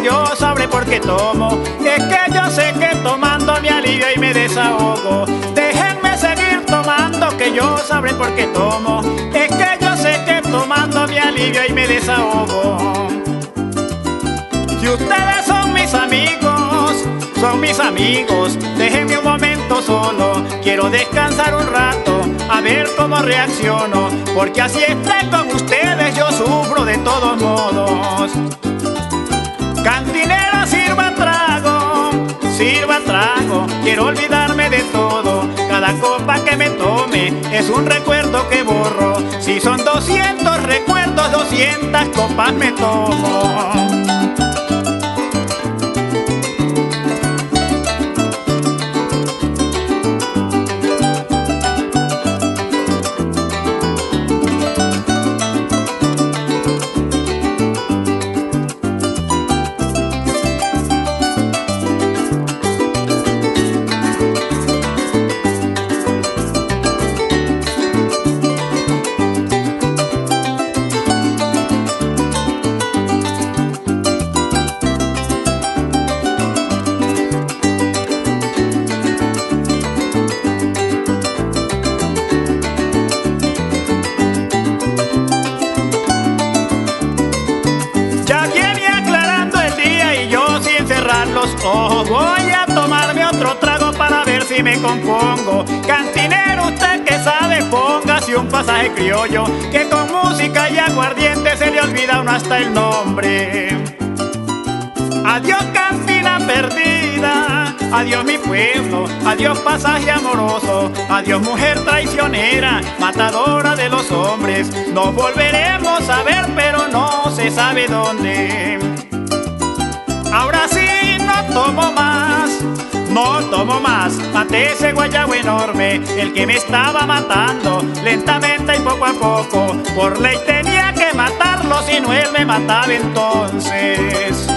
yo sabré por qué tomo. Es que yo sé que tomando me alivio y me desahogo. Déjenme seguir tomando, que yo sabré por qué tomo. Es que yo sé que tomando me alivio y me desahogo. Si ustedes son mis amigos, déjenme un momento solo. Quiero descansar un rato, a ver cómo reacciono, porque así esté con ustedes yo sufro de todos modos. Cantinera, sirva trago, quiero olvidarme de todo. Cada copa que me tome es un recuerdo que borro. Si son 200 recuerdos, 200 copas me tomo. Los ojos, voy a tomarme otro trago para ver si me compongo. Cantinero, usted que sabe, póngase un pasaje criollo, que con música y aguardiente se le olvida a uno hasta el nombre. Adiós cantina perdida, adiós mi pueblo, adiós pasaje amoroso, adiós mujer traicionera, matadora de los hombres. Nos volveremos a ver, pero no se sabe dónde. Ahora sí no tomo más, maté ese guayabo enorme, el que me estaba matando, lentamente y poco a poco, por ley tenía que matarlo, si no él me mataba entonces.